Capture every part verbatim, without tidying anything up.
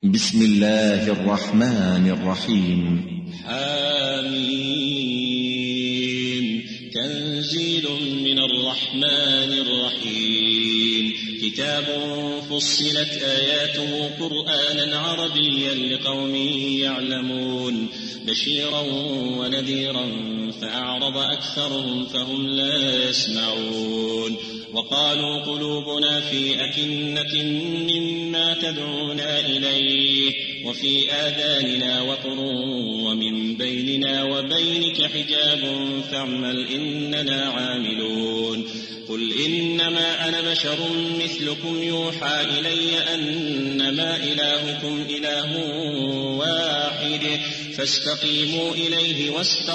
بسم الله الرحمن الرحيم. حميم. تنزيل من الرحمن الرحيم. كتاب فصلت آياته قرآنا عربيا لقوم يعلمون، بشيرا ونذيرا فأعرض أكثرهم فهم لا يسمعون. وقالوا قلوبنا في أكنة مما تدعونا إليه وفي آذاننا وقر ومن بيننا وبينك حجاب فاعمل إننا عاملون. قل إنما أنا بشر مثلكم يوحى إلي أنما إلهكم إله واحد فاستقيموا إليه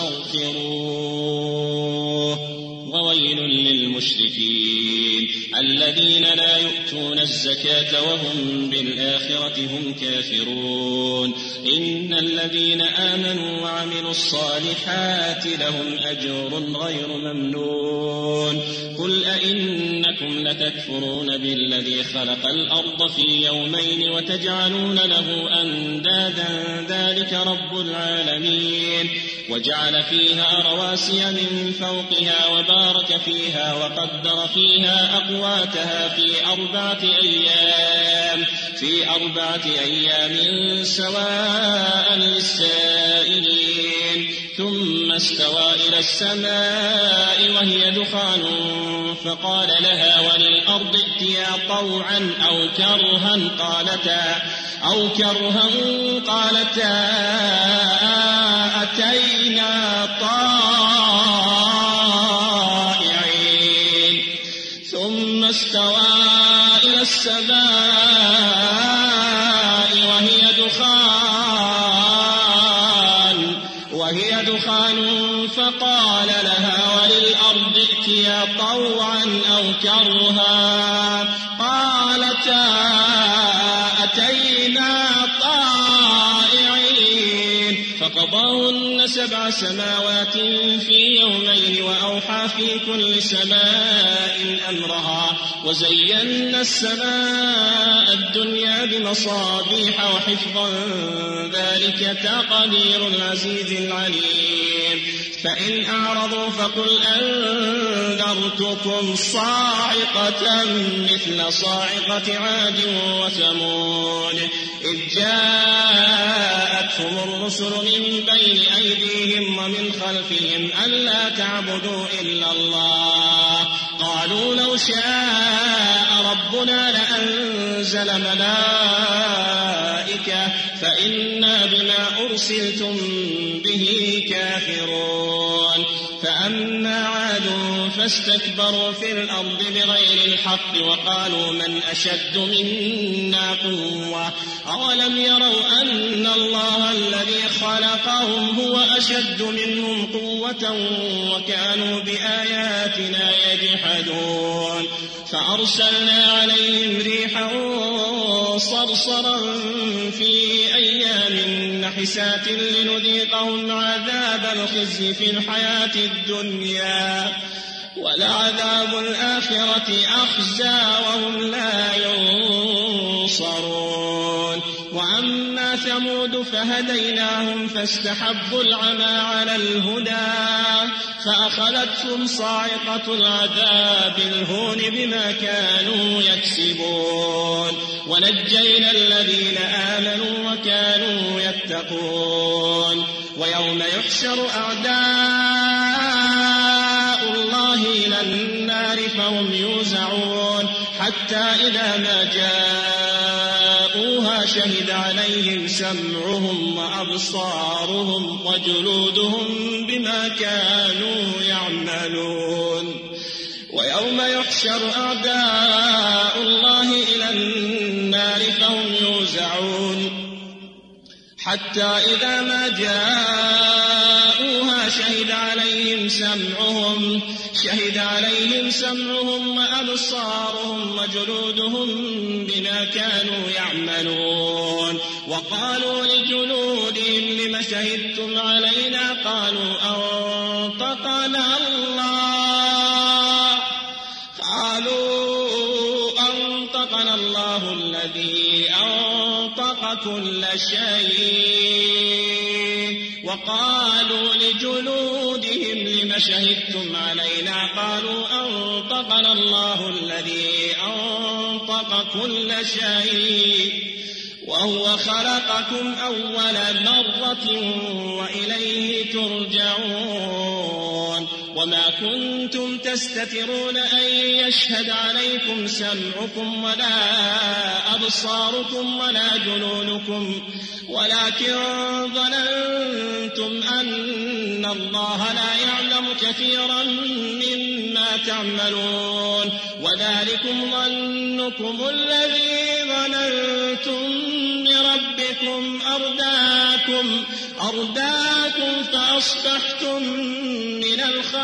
واستغفروه. وويل للمشركين الذين لا يؤتون الزكاة وهم بالآخرة هم كافرون. إن الذين آمنوا وعملوا الصالحات لهم أجر غير ممنون. قل أئنكم لتكفرون بالذي خلق الأرض في يومين وتجعلون له أندادا ذلك رب العالمين. وجعل فيها رواسي من فوقها وبارك فيها وقدر فيها أقواتها في أربعة أيام في أربعة أيام سواء للسائلين. ثم استوى إلى السماء وهي دخان فقال لها وللأرض ائتيا طوعا أو كرها قالتا أو كرها قالتا أتينا طائعين. ثم استوى إلى السماء وهي دخان وهي دخان فقال لها وللأرض ائتيا طوعا أو كرها قالتا أتينا طائعين. فقضاهن سبع سماوات في يومين وأوحى في كل سماء أمرها وزينا السماء الدنيا بمصابيح وحفظا ذلك تقدير العزيز العليم. فإن أعرضوا فقل أنذرتكم صاعقة مثل صاعقة عاد وثمود إذ جاءتهم الرسل من بين أيديهم ومن خلفهم ألا تعبدوا إلا الله. قالوا لو شاء ربنا لأنزل ملائكة فإنا بما أرسلتم به كافرون. فأما عاد فاستكبروا في الأرض بغير الحق وقالوا من أشد منا قوة أولم يروا أن الله الذي خلقهم هو أشد منهم قوة وكانوا بآياتنا يجحدون. فأرسلنا عليهم ريحا صرصرا في أيام نحسات لنذيقهم عذاب الخزي في الحياة الدنيا ولعذاب الآخرة أخزى وهم لا ينصرون. وأما ثمود فهديناهم فاستحبوا العمى على الهدى فأخذتهم صاعقة العذاب الهون بما كانوا يكسبون. ونجينا الذين آمنوا وكانوا يتقون. ويوم يحشر أعداء الله إلى النار فهم يوزعون حتى إذا ما جاءوها شهد عليهم سمعهم وأبصارهم وجلودهم بما كانوا يعملون. ويوم يحشر أعداء الله إلى النار فهم يوزعون حتى إذا ما جاءوها شهد عليهم سمعهم شهد عليهم سمعهم وأبصارهم وجلودهم بما كانوا يعملون. وقالوا لجلودهم لم شهدتم علينا قالوا أنطقنا الله قالوا أنطقنا الله الذي أنطق كل شيء. وقالوا لجلودهم لم شهدتم علينا؟ قالوا أنطقنا الله الذي أنطق كل شيء وهو خلقكم أول مرة وإليه ترجعون. وما كنتم تستترون أن يشهد عليكم سمعكم ولا أبصاركم ولا جلودكم ولكن ظننتم أن الله لا يعلم كثيرا مما تعملون. وذلكم ظنكم الذي ظننتم بربكم أرداكم أرداكم فأصبحتم من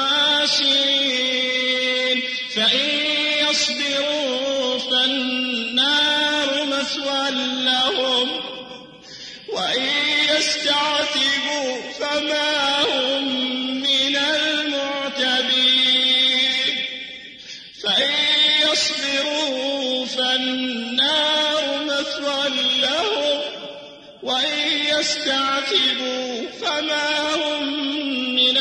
الخاسرين. فإن يصبروا فالنار مثوى لهم وإن يستعتبوا فما هم من المعتبين. فإن يصبروا فالنار مثوى لهم وإن يستعتبوا فما هم من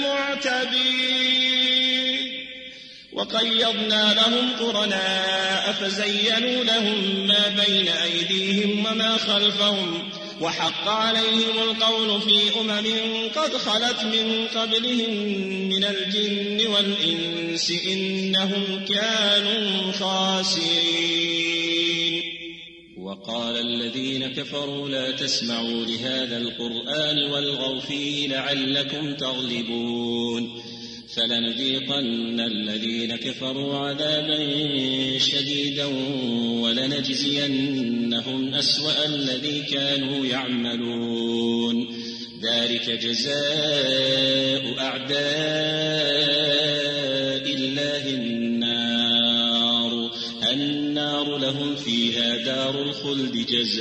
المعتبين. وقيضنا لهم قرناء فزينوا لهم ما بين أيديهم وما خلفهم وحق عليهم القول في أمم قد خلت من قبلهم من الجن والإنس إنهم كانوا خاسرين. وقال الذين كفروا لا تسمعوا لهذا القرآن والغوا فيه لعلكم تغلبون. فلنذيقن الذين كفروا عذابا شديدا ولنجزينهم أسوأ الذي كانوا يعملون. ذلك جزاء أعداء الله النار النار لهم فيها دار الخلد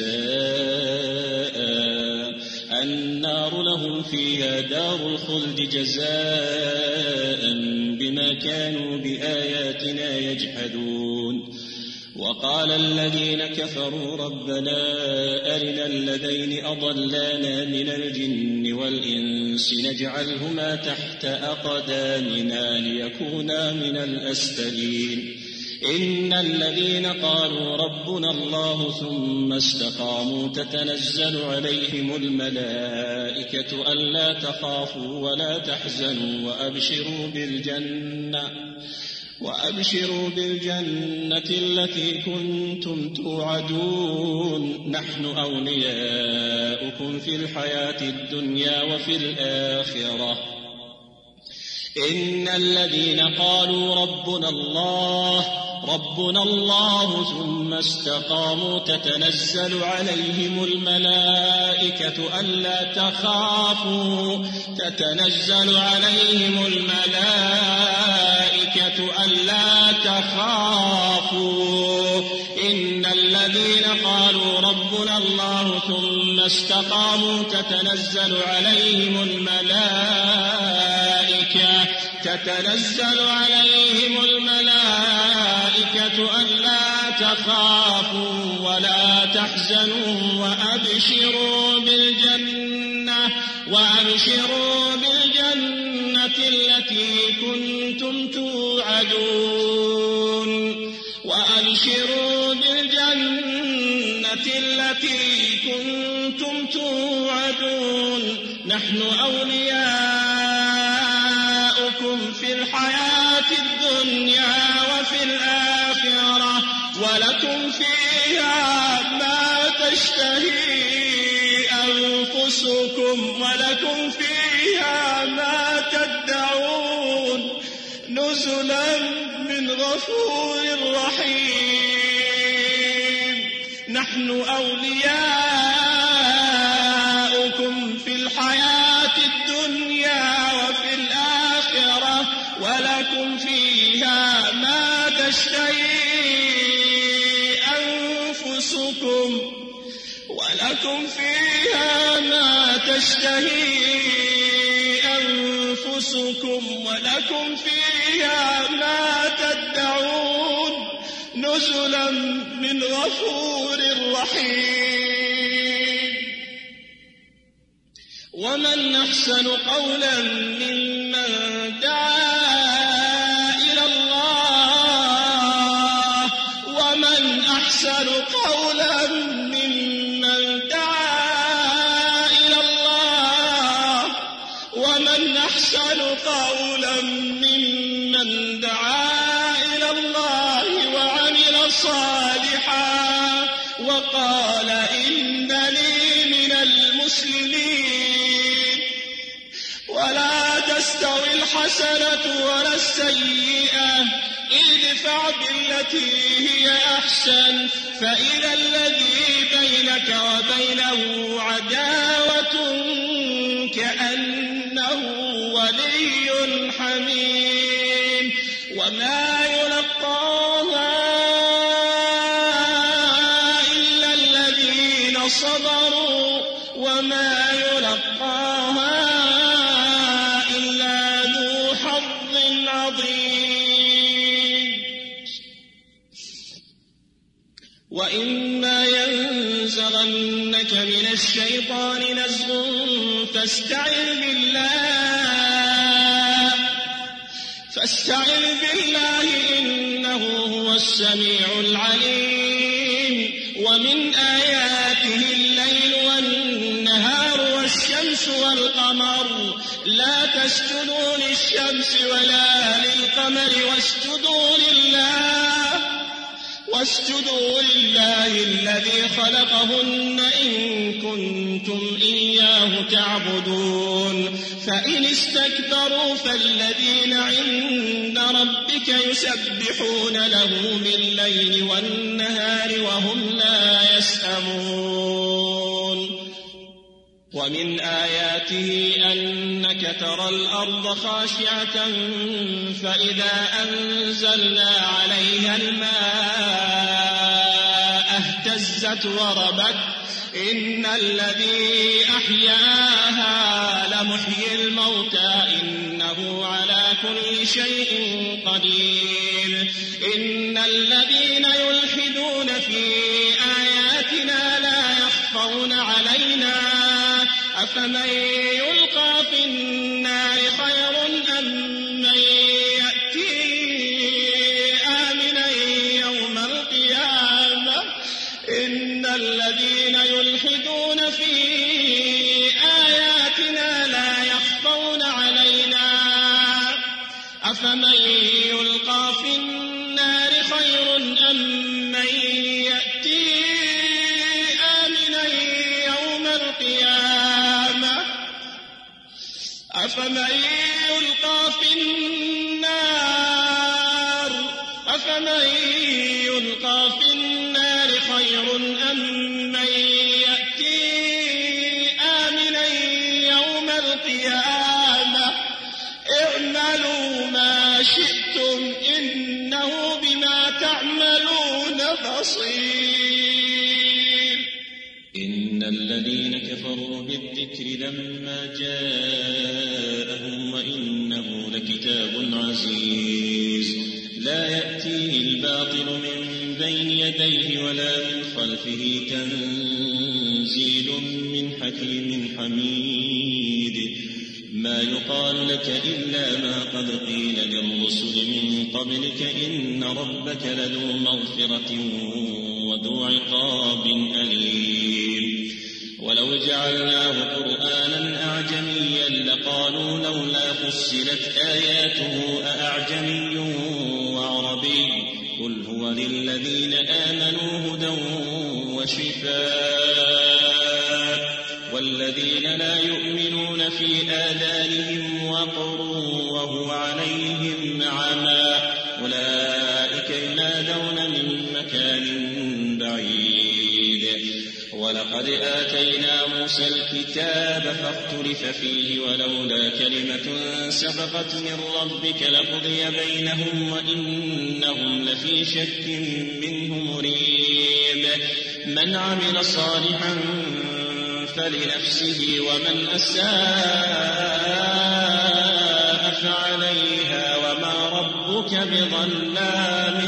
جزاء النار لهم فيها دار الخلد جزاء بما كانوا بآياتنا يجحدون. وقال الذين كفروا ربنا أرنا الذين أضلانا من الجن والإنس نجعلهما تحت أقدامنا ليكونا من الأسفلين. إن الذين قالوا ربنا الله ثم استقاموا تتنزل عليهم الملائكة ألا تخافوا ولا تحزنوا وأبشروا بالجنة وأبشروا بالجنة التي كنتم توعدون. نحن أولياؤكم في الحياة الدنيا وفي الآخرة. إن الذين قالوا ربنا الله ربنا الله ثم استقاموا تتنزل عليهم الملائكة ألا تخافوا تتنزل عليهم الملائكة ألا تخافوا. إن الذين قالوا ربنا الله ثم استقاموا تتنزل عليهم الملائكة تتنزل عليهم الملائكة ألا تخافوا ولا تحزنوا وأبشروا بالجنة وأبشروا بالجنة التي كنتم توعدون وأبشروا بالجنة التي كنتم توعدون. نحن أولياؤكم في الحياة الدنيا وفي الآخرة ولكم فيها ما تشتهي أنفسكم ولكم فيها ما تدعون نزلا من غفور رحيم. نحن أولياؤكم في الحياة الدنيا وفي الآخرة ولكم فيها ما تشتهي أنفسكم ولكم فيها ما تشتهي أنفسكم ولكم فيها ما تدعون نزلا من غفور رحيم. ومن أحسن قولا ممن دعا إلى الله ومن أحسن قولا ممن دعا إلى الله ومن أحسن قولا ممن دعا إلى الله وعمل صالحا وقال إنني من المسلمين. ولا تستوي الحسنة ولا السيئة ادفع بالتي هي أحسن فإذا الذي بينك وبينه عداوة كأنه ولي حميم. وما يلقاها إلا الذين صبروا وما يلقاها إلا ذو حظ عظيم. وإما ينزغنك من الشيطان نزغ فاستعذ بالله فاستعذ بالله إنه هو السميع العليم. ومن آياته الليل والنهار والشمس والقمر لا تسجدوا للشمس ولا للقمر واسجدوا لله واسجدوا لله الذي خلقهن إن كنتم إياه تعبدون. فإن استكبروا فالذين عند ربك يسبحون له بالليل والنهار وهم لا يسأمون. ومن آياته أنك ترى الأرض خاشعة فإذا أنزلنا عليها الماء اهتزت وربت إن الذي أحياها لمحيي الموتى إنه على كل شيء قدير. إن الذين يلحدون في آياتنا لا يخفون علينا أفمن يلقى في النار خير أم من يأتي آمنا يوم القيامة. إن الذين يلحدون في آياتنا لا يخفون علينا أفمن يلقى في النار خير أم من يأتي آمنا يوم القيامة. أفمن يلقى في النار أفمن يلقى في النار خير أم من يأتي آمنا يوم القيامة. اعملوا ما شئتم إنه بما تعملون بصير. إن الذين كفروا بالذكر لما جاءهم وإنه لكتاب عزيز لا يأتيه الباطل من بين يديه ولا من خلفه تنزيل من حكيم حميد. ما يقال لك إلا ما قد قيل للرسل من قبلك إن ربك لذو مغفرة وذو عقاب أليم. ولو جعلناه قرآنا أعجميا لقالوا لولا فصلت آياته أأعجمي وعربي قل هو للذين آمنوا هدى وشفاء والذين لا يؤمنون في آذانهم وقر وهو عليهم عمى أولئك ينادون من مكان بعيد. ولقد آتينا موسى الكتاب فاختلف فيه ولولا كلمة سبقت من ربك لقضي بينهم وإنهم لفي شك منه مريب. من عمل صالحا فلنفسه ومن أساء فعليها وما ربك بظلام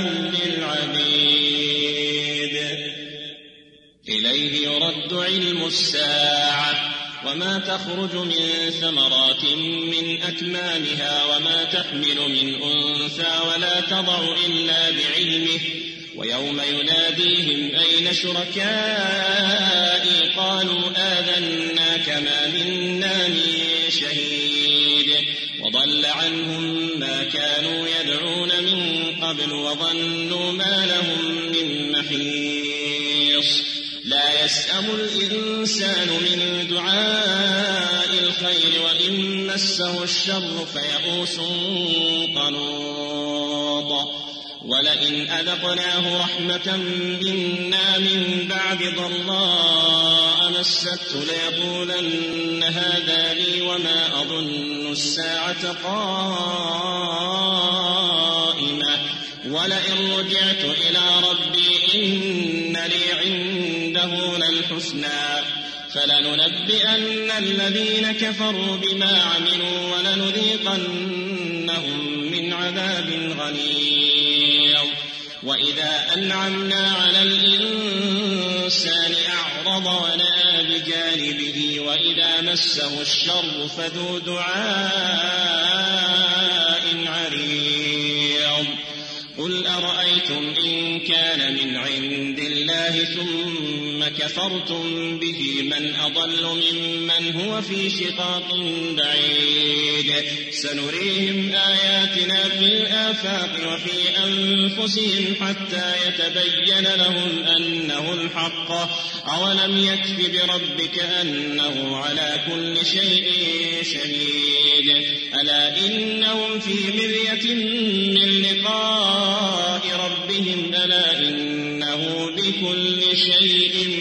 للعبيد. إليه يرد علم الساعة وما تخرج من ثمرات من أكمامها وما تحمل من أنثى ولا تضع إلا بعلمه ويوم يناديهم أين شركائي قالوا آذناك ما منا من شهيد وضل عنهم ما كانوا يدعون من قبل وظنوا ما لهم من محيص لا يسأم الإنسان من دعاء الخير وإن مسه الشر فيئوس قنوط ولئن أذقناه رحمة منا من بعد ضراء مسته ليقولن هذا لي وما أظن الساعة قائمة ولئن رجعت إلى ربي إن لي عنده للحسنى فلننبئن الذين كفروا بما عملوا ولنذيقنهم من عذاب غليظ وإذا أنعمنا على الإنسان أعرض ونأى بجانبه وإذا مسه الشر فذو دعاء عريض قل أرأيتم إن كان من عند الله ثم كفرتم به من أضل ممن هو في شقاق بعيد سنريهم آياتنا في الآفاق وفي أنفسهم حتى يتبين لهم أنه الحق أولم يكف بربك أنه على كل شيء شهيد ألا إنهم في مرية من لقاء ربهم ألا إنه بكل شيء